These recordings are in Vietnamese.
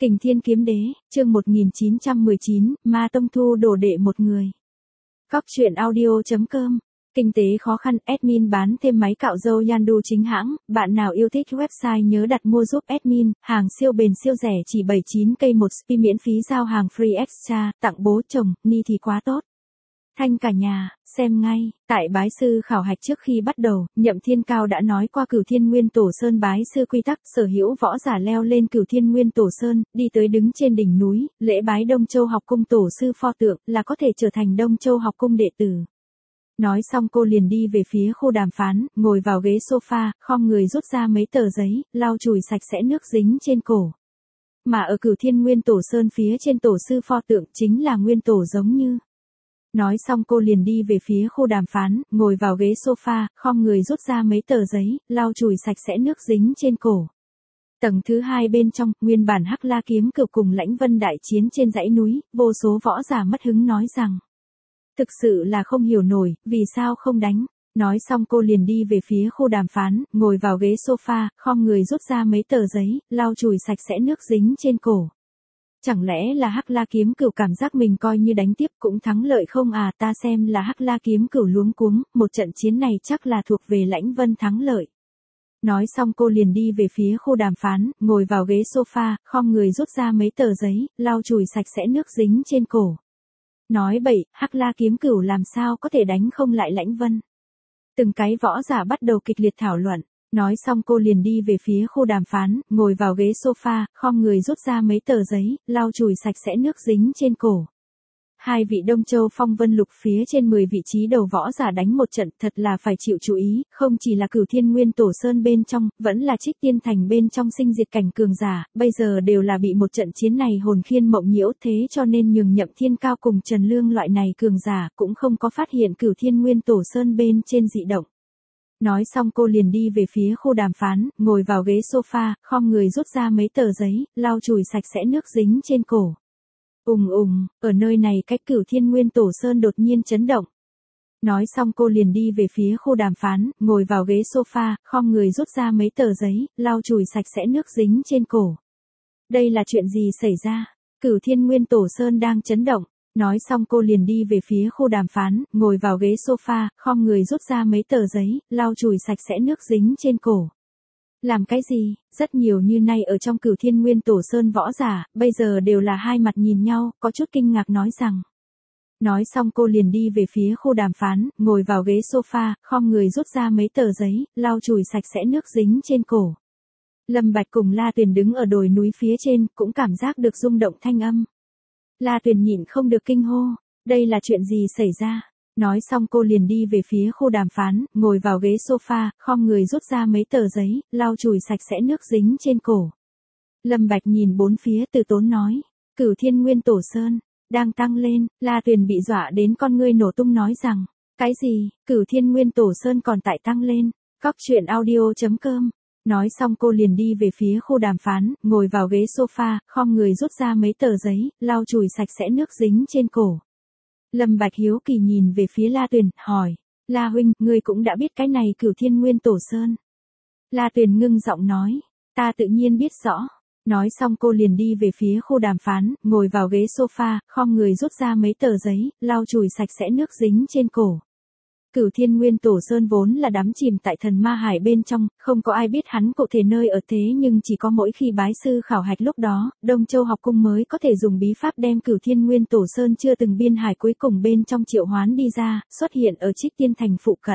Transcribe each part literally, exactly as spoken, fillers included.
Kình Thiên Kiếm Đế, chương một nghìn chín trăm mười chín, Ma Tông thu đồ đệ một người. Cóc truyện audio chấm com. Kinh tế khó khăn, admin bán thêm máy cạo râu Yandu chính hãng, bạn nào yêu thích website nhớ đặt mua giúp admin, hàng siêu bền siêu rẻ chỉ bảy mươi chín k một spi miễn phí giao hàng free extra, tặng bố chồng, ni thì quá tốt. Thanh cả nhà, xem ngay, tại bái sư khảo hạch trước khi bắt đầu, Nhậm Thiên Cao đã nói qua Cửu Thiên Nguyên Tổ Sơn bái sư quy tắc, sở hữu võ giả leo lên Cửu Thiên Nguyên Tổ Sơn, đi tới đứng trên đỉnh núi, lễ bái Đông Châu học cung tổ sư pho tượng, là có thể trở thành Đông Châu học cung đệ tử. Nói xong cô liền đi về phía khu đàm phán, ngồi vào ghế sofa, khom người rút ra mấy tờ giấy, lau chùi sạch sẽ nước dính trên cổ. Mà ở Cửu Thiên Nguyên Tổ Sơn phía trên tổ sư pho tượng chính là nguyên tổ giống như. Nói xong cô liền đi về phía khu đàm phán, ngồi vào ghế sofa, khom người rút ra mấy tờ giấy, lau chùi sạch sẽ nước dính trên cổ. Tầng thứ hai bên trong, nguyên bản Hắc La Kiếm Cửu cùng Lãnh Vân đại chiến trên dãy núi, vô số võ giả mất hứng nói rằng. Thực sự là không hiểu nổi, vì sao không đánh. Nói xong cô liền đi về phía khu đàm phán, ngồi vào ghế sofa, khom người rút ra mấy tờ giấy, lau chùi sạch sẽ nước dính trên cổ. Chẳng lẽ là Hắc La Kiếm Cửu cảm giác mình coi như đánh tiếp cũng thắng lợi không à, ta xem là Hắc La Kiếm Cửu luống cuống, một trận chiến này chắc là thuộc về Lãnh Vân thắng lợi. Nói xong cô liền đi về phía khu đàm phán, ngồi vào ghế sofa, khom người rút ra mấy tờ giấy, lau chùi sạch sẽ nước dính trên cổ. Nói bậy, Hắc La Kiếm Cửu làm sao có thể đánh không lại Lãnh Vân. Từng cái võ giả bắt đầu kịch liệt thảo luận. Nói xong cô liền đi về phía khu đàm phán, ngồi vào ghế sofa, khom người rút ra mấy tờ giấy, lau chùi sạch sẽ nước dính trên cổ. Hai vị Đông Châu Phong Vân Lục phía trên mười vị trí đầu võ giả đánh một trận, thật là phải chịu chú ý, không chỉ là Cửu Thiên Nguyên Tổ Sơn bên trong, vẫn là Trích Tiên Thành bên trong sinh diệt cảnh cường giả, bây giờ đều là bị một trận chiến này hồn khiên mộng nhiễu, thế cho nên nhường Nhậm Thiên Cao cùng Trần Lương loại này cường giả cũng không có phát hiện Cửu Thiên Nguyên Tổ Sơn bên trên dị động. Nói xong cô liền đi về phía khu đàm phán, ngồi vào ghế sofa, khom người rút ra mấy tờ giấy, lau chùi sạch sẽ nước dính trên cổ. Ùng ùng, ở nơi này cách Cửu Thiên Nguyên Tổ Sơn đột nhiên chấn động. Nói xong cô liền đi về phía khu đàm phán, ngồi vào ghế sofa, khom người rút ra mấy tờ giấy, lau chùi sạch sẽ nước dính trên cổ. Đây là chuyện gì xảy ra? Cửu Thiên Nguyên Tổ Sơn đang chấn động. Nói xong cô liền đi về phía khu đàm phán, ngồi vào ghế sofa, khom người rút ra mấy tờ giấy, lau chùi sạch sẽ nước dính trên cổ. Làm cái gì? Rất nhiều như nay ở trong Cửu Thiên Nguyên Tổ Sơn võ giả, bây giờ đều là hai mặt nhìn nhau, có chút kinh ngạc nói rằng. Nói xong cô liền đi về phía khu đàm phán, ngồi vào ghế sofa, khom người rút ra mấy tờ giấy, lau chùi sạch sẽ nước dính trên cổ. Lâm Bạch cùng La Tuyền đứng ở đồi núi phía trên, cũng cảm giác được rung động thanh âm. La Tuyền nhịn không được kinh hô, đây là chuyện gì xảy ra? Nói xong cô liền đi về phía khu đàm phán, ngồi vào ghế sofa, khom người rút ra mấy tờ giấy, lau chùi sạch sẽ nước dính trên cổ. Lâm Bạch nhìn bốn phía Từ Tốn nói, Cửu Thiên Nguyên Tổ Sơn, đang tăng lên, La Tuyền bị dọa đến con ngươi nổ tung nói rằng, cái gì, Cửu Thiên Nguyên Tổ Sơn còn tại tăng lên, cóc truyện audio chấm com. Nói xong cô liền đi về phía khu đàm phán, ngồi vào ghế sofa, khom người rút ra mấy tờ giấy, lau chùi sạch sẽ nước dính trên cổ. Lâm Bạch hiếu kỳ nhìn về phía La Tuyền, hỏi, La huynh, ngươi cũng đã biết cái này Cửu Thiên Nguyên Tổ Sơn. La Tuyền ngưng giọng nói, ta tự nhiên biết rõ. Nói xong cô liền đi về phía khu đàm phán, ngồi vào ghế sofa, khom người rút ra mấy tờ giấy, lau chùi sạch sẽ nước dính trên cổ. Cửu Thiên Nguyên Tổ Sơn vốn là đắm chìm tại thần ma hải bên trong, không có ai biết hắn cụ thể nơi ở thế nhưng chỉ có mỗi khi bái sư khảo hạch lúc đó, Đông Châu học cung mới có thể dùng bí pháp đem Cửu Thiên Nguyên Tổ Sơn chưa từng biên hải cuối cùng bên trong triệu hoán đi ra, xuất hiện ở Trích Tiên Thành phụ cận.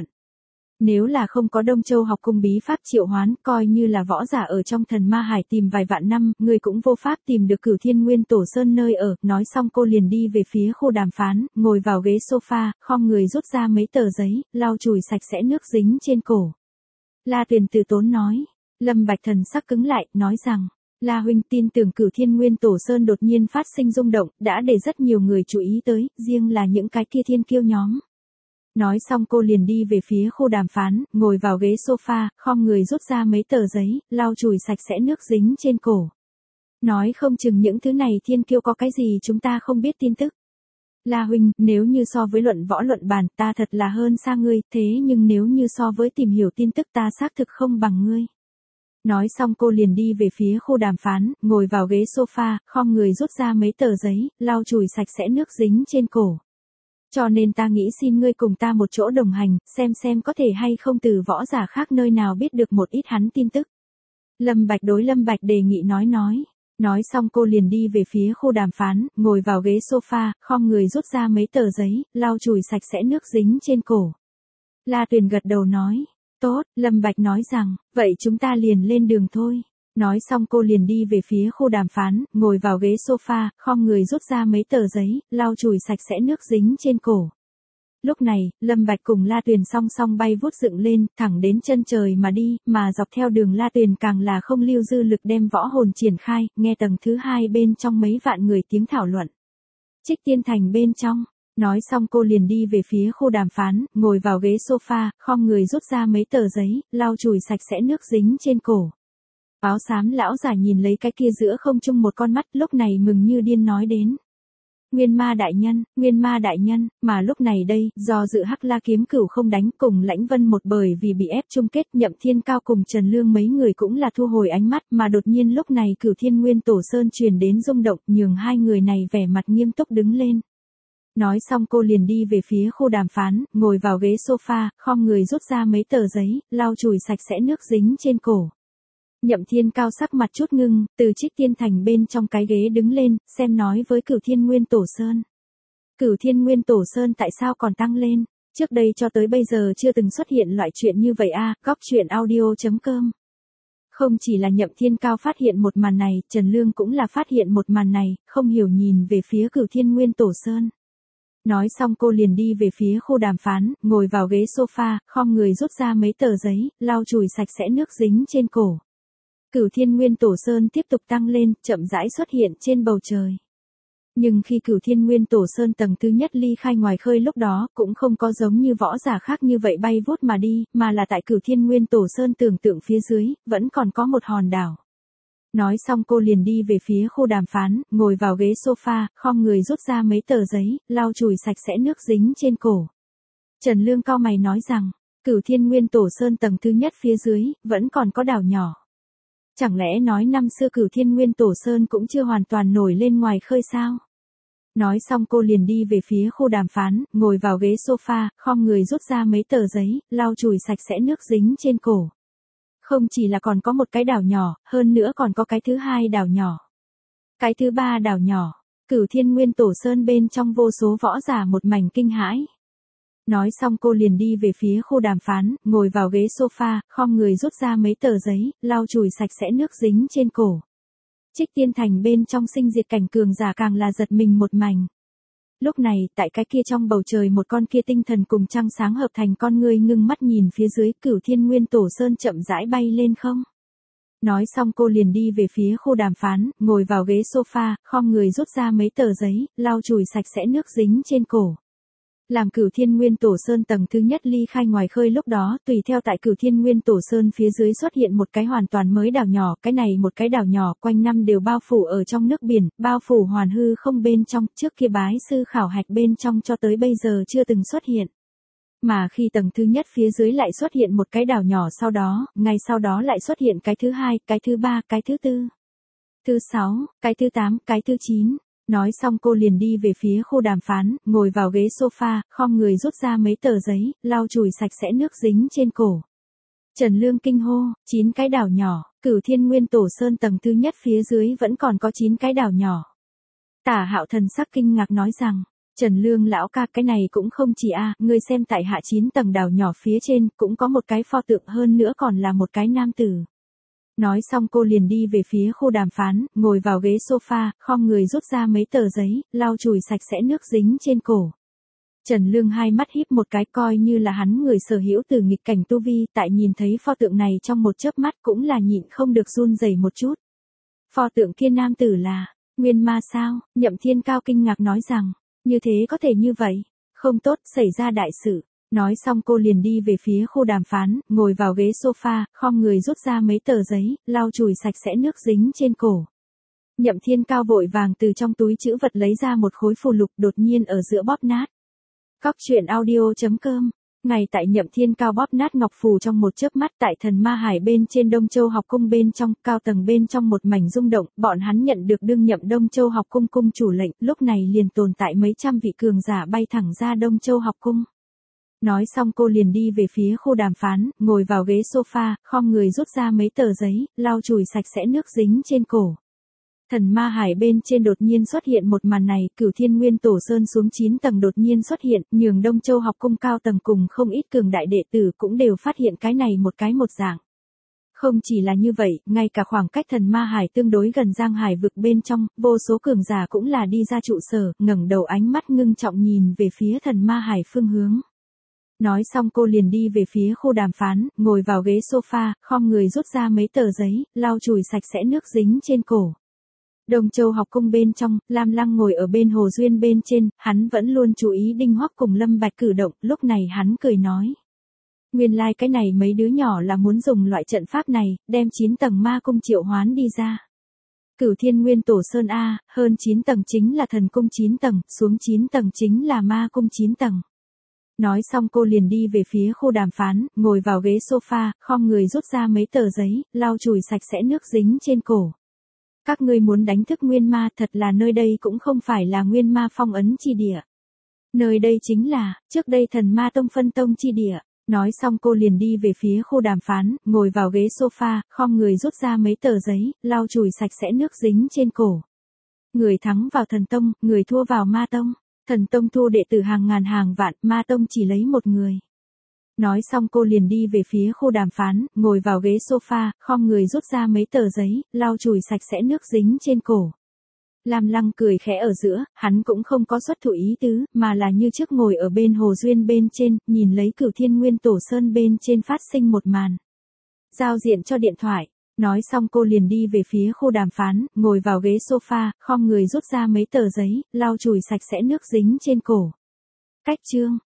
Nếu là không có Đông Châu học cung bí pháp triệu hoán, coi như là võ giả ở trong thần ma hải tìm vài vạn năm, người cũng vô pháp tìm được Cửu Thiên Nguyên Tổ Sơn nơi ở. Nói xong cô liền đi về phía khu đàm phán, ngồi vào ghế sofa, khom người rút ra mấy tờ giấy, lau chùi sạch sẽ nước dính trên cổ. La Tuyền Từ Tốn nói, Lâm Bạch thần sắc cứng lại, nói rằng, La huynh tin tưởng Cửu Thiên Nguyên Tổ Sơn đột nhiên phát sinh rung động, đã để rất nhiều người chú ý tới, riêng là những cái kia thiên kiêu nhóm. Nói xong cô liền đi về phía khu đàm phán, ngồi vào ghế sofa, khom người rút ra mấy tờ giấy, lau chùi sạch sẽ nước dính trên cổ. Nói không chừng những thứ này thiên kiêu có cái gì chúng ta không biết tin tức. La huynh, nếu như so với luận võ luận bàn, ta thật là hơn xa ngươi, thế nhưng nếu như so với tìm hiểu tin tức ta xác thực không bằng ngươi. Nói xong cô liền đi về phía khu đàm phán, ngồi vào ghế sofa, khom người rút ra mấy tờ giấy, lau chùi sạch sẽ nước dính trên cổ. Cho nên ta nghĩ xin ngươi cùng ta một chỗ đồng hành, xem xem có thể hay không từ võ giả khác nơi nào biết được một ít hắn tin tức. Lâm Bạch đối Lâm Bạch đề nghị nói nói. Nói xong cô liền đi về phía khu đàm phán, ngồi vào ghế sofa, khom người rút ra mấy tờ giấy, lau chùi sạch sẽ nước dính trên cổ. La Tuyền gật đầu nói. Tốt, Lâm Bạch nói rằng, vậy chúng ta liền lên đường thôi. Nói xong cô liền đi về phía khu đàm phán, ngồi vào ghế sofa, khom người rút ra mấy tờ giấy, lau chùi sạch sẽ nước dính trên cổ. Lúc này, Lâm Bạch cùng La Tuyền song song bay vút dựng lên, thẳng đến chân trời mà đi, mà dọc theo đường La Tuyền càng là không lưu dư lực đem võ hồn triển khai, nghe tầng thứ hai bên trong mấy vạn người tiếng thảo luận. Trích Tiên Thành bên trong. Nói xong cô liền đi về phía khu đàm phán, ngồi vào ghế sofa, khom người rút ra mấy tờ giấy, lau chùi sạch sẽ nước dính trên cổ. Áo xám lão giả nhìn lấy cái kia giữa không trung một con mắt, lúc này mừng như điên nói đến. Nguyên ma đại nhân, nguyên ma đại nhân, mà lúc này đây, do dự Hắc La kiếm cửu không đánh cùng Lãnh Vân một bởi vì bị ép chung kết, Nhậm Thiên Cao cùng Trần Lương mấy người cũng là thu hồi ánh mắt, mà đột nhiên lúc này Cửu Thiên Nguyên Tổ Sơn truyền đến rung động, nhường hai người này vẻ mặt nghiêm túc đứng lên. Nói xong cô liền đi về phía khu đàm phán, ngồi vào ghế sofa, khom người rút ra mấy tờ giấy, lau chùi sạch sẽ nước dính trên cổ. Nhậm Thiên Cao sắc mặt chút ngưng, từ Trích Tiên Thành bên trong cái ghế đứng lên, xem nói với Cửu Thiên Nguyên Tổ Sơn. Cửu Thiên Nguyên Tổ Sơn tại sao còn tăng lên? Trước đây cho tới bây giờ chưa từng xuất hiện loại chuyện như vậy a. À, góc chuyện audio chấm com. Không chỉ là Nhậm Thiên Cao phát hiện một màn này, Trần Lương cũng là phát hiện một màn này, không hiểu nhìn về phía Cửu Thiên Nguyên Tổ Sơn. Nói xong cô liền đi về phía khu đàm phán, ngồi vào ghế sofa, khom người rút ra mấy tờ giấy, lau chùi sạch sẽ nước dính trên cổ. Cửu Thiên Nguyên Tổ Sơn tiếp tục tăng lên, chậm rãi xuất hiện trên bầu trời. Nhưng khi Cửu Thiên Nguyên Tổ Sơn tầng thứ nhất ly khai ngoài khơi lúc đó, cũng không có giống như võ giả khác như vậy bay vút mà đi, mà là tại Cửu Thiên Nguyên Tổ Sơn tưởng tượng phía dưới, vẫn còn có một hòn đảo. Nói xong cô liền đi về phía khu đàm phán, ngồi vào ghế sofa, khom người rút ra mấy tờ giấy, lau chùi sạch sẽ nước dính trên cổ. Trần Lương cau mày nói rằng, Cửu Thiên Nguyên Tổ Sơn tầng thứ nhất phía dưới, vẫn còn có đảo nhỏ. Chẳng lẽ nói năm xưa Cửu Thiên Nguyên Tổ Sơn cũng chưa hoàn toàn nổi lên ngoài khơi sao? Nói xong cô liền đi về phía khu đàm phán, ngồi vào ghế sofa, khom người rút ra mấy tờ giấy, lau chùi sạch sẽ nước dính trên cổ. Không chỉ là còn có một cái đảo nhỏ, hơn nữa còn có cái thứ hai đảo nhỏ. Cái thứ ba đảo nhỏ, Cửu Thiên Nguyên Tổ Sơn bên trong vô số võ giả một mảnh kinh hãi. Nói xong cô liền đi về phía khu đàm phán, ngồi vào ghế sofa, khom người rút ra mấy tờ giấy, lau chùi sạch sẽ nước dính trên cổ. Trích Tiên Thành bên trong sinh diệt cảnh cường giả càng là giật mình một mảnh. Lúc này, tại cái kia trong bầu trời một con kia tinh thần cùng trăng sáng hợp thành con người ngưng mắt nhìn phía dưới, Cửu Thiên Nguyên Tổ Sơn chậm rãi bay lên không. Nói xong cô liền đi về phía khu đàm phán, ngồi vào ghế sofa, khom người rút ra mấy tờ giấy, lau chùi sạch sẽ nước dính trên cổ. Làm Cửu Thiên Nguyên Tổ Sơn tầng thứ nhất ly khai ngoài khơi lúc đó, tùy theo tại Cửu Thiên Nguyên Tổ Sơn phía dưới xuất hiện một cái hoàn toàn mới đảo nhỏ, cái này một cái đảo nhỏ quanh năm đều bao phủ ở trong nước biển, bao phủ hoàn hư không bên trong, trước kia bái sư khảo hạch bên trong cho tới bây giờ chưa từng xuất hiện. Mà khi tầng thứ nhất phía dưới lại xuất hiện một cái đảo nhỏ sau đó, ngay sau đó lại xuất hiện cái thứ hai, cái thứ ba, cái thứ tư, thứ sáu, cái thứ tám, cái thứ chín. Nói xong cô liền đi về phía khu đàm phán, ngồi vào ghế sofa, khom người rút ra mấy tờ giấy, lau chùi sạch sẽ nước dính trên cổ. Trần Lương kinh hô, chín cái đảo nhỏ, Cửu Thiên Nguyên Tổ Sơn tầng thứ nhất phía dưới vẫn còn có chín cái đảo nhỏ. Tả Hạo Thần sắc kinh ngạc nói rằng, Trần Lương lão ca, cái này cũng không chỉ a, à, ngươi xem tại hạ chín tầng đảo nhỏ phía trên, cũng có một cái pho tượng, hơn nữa còn là một cái nam tử. Nói xong cô liền đi về phía khu đàm phán, ngồi vào ghế sofa, khom người rút ra mấy tờ giấy, lau chùi sạch sẽ nước dính trên cổ. Trần Lương hai mắt híp một cái, coi như là hắn người sở hữu từ nghịch cảnh tu vi, tại nhìn thấy pho tượng này trong một chớp mắt cũng là nhịn không được run rẩy một chút. Pho tượng kia nam tử là Nguyên Ma sao? Nhậm Thiên Cao kinh ngạc nói rằng, như thế có thể như vậy, không tốt, xảy ra đại sự. Nói xong cô liền đi về phía khu đàm phán, ngồi vào ghế sofa, khom người rút ra mấy tờ giấy, lau chùi sạch sẽ nước dính trên cổ. Nhậm Thiên Cao vội vàng từ trong túi trữ vật lấy ra một khối phù lục, đột nhiên ở giữa bóp nát. Góc chuyện audio chấm com Ngay tại Nhậm Thiên Cao bóp nát ngọc phù trong một chớp mắt tại Thần Ma Hải bên trên Đông Châu học cung bên trong, cao tầng bên trong một mảnh rung động, bọn hắn nhận được đương nhậm Đông Châu học cung cung chủ lệnh, lúc này liền tồn tại mấy trăm vị cường giả bay thẳng ra Đông Châu học cung. Nói xong cô liền đi về phía khu đàm phán, ngồi vào ghế sofa, khom người rút ra mấy tờ giấy, lau chùi sạch sẽ nước dính trên cổ. Thần Ma Hải bên trên đột nhiên xuất hiện một màn này, Cửu Thiên Nguyên Tổ Sơn xuống chín tầng đột nhiên xuất hiện, nhường Đông Châu học cung cao tầng cùng không ít cường đại đệ tử cũng đều phát hiện cái này một cái một dạng. Không chỉ là như vậy, ngay cả khoảng cách Thần Ma Hải tương đối gần Giang Hải vực bên trong, vô số cường giả cũng là đi ra trụ sở, ngẩng đầu ánh mắt ngưng trọng nhìn về phía Thần Ma Hải phương hướng. Nói xong cô liền đi về phía khu đàm phán, ngồi vào ghế sofa, khom người rút ra mấy tờ giấy, lau chùi sạch sẽ nước dính trên cổ. Đông Châu học cung bên trong, Lam Lăng ngồi ở bên hồ duyên bên trên, hắn vẫn luôn chú ý Đinh Hoắc cùng Lâm Bạch cử động, lúc này hắn cười nói. Nguyên lai like cái này mấy đứa nhỏ là muốn dùng loại trận pháp này, đem chín tầng ma cung triệu hoán đi ra. Cửu Thiên Nguyên Tổ Sơn A, hơn chín tầng chính là thần cung chín tầng, xuống chín tầng chính là ma cung chín tầng. Nói xong cô liền đi về phía khu đàm phán, ngồi vào ghế sofa, khom người rút ra mấy tờ giấy, lau chùi sạch sẽ nước dính trên cổ. Các ngươi muốn đánh thức nguyên ma, thật là nơi đây cũng không phải là nguyên ma phong ấn chi địa. Nơi đây chính là, trước đây Thần Ma Tông phân tông chi địa. Nói xong cô liền đi về phía khu đàm phán, ngồi vào ghế sofa, khom người rút ra mấy tờ giấy, lau chùi sạch sẽ nước dính trên cổ. Người thắng vào thần tông, người thua vào ma tông. Thần tông thu đệ tử hàng ngàn hàng vạn, ma tông chỉ lấy một người. Nói xong cô liền đi về phía khu đàm phán, ngồi vào ghế sofa, khom người rút ra mấy tờ giấy, lau chùi sạch sẽ nước dính trên cổ. Lam Lăng cười khẽ ở giữa, hắn cũng không có xuất thủ ý tứ, mà là như trước ngồi ở bên hồ duyên bên trên, nhìn lấy Cửu Thiên Nguyên Tổ Sơn bên trên phát sinh một màn. Giao diện cho điện thoại. Nói xong cô liền đi về phía khu đàm phán, ngồi vào ghế sofa, khom người rút ra mấy tờ giấy, lau chùi sạch sẽ nước dính trên cổ. Cách chương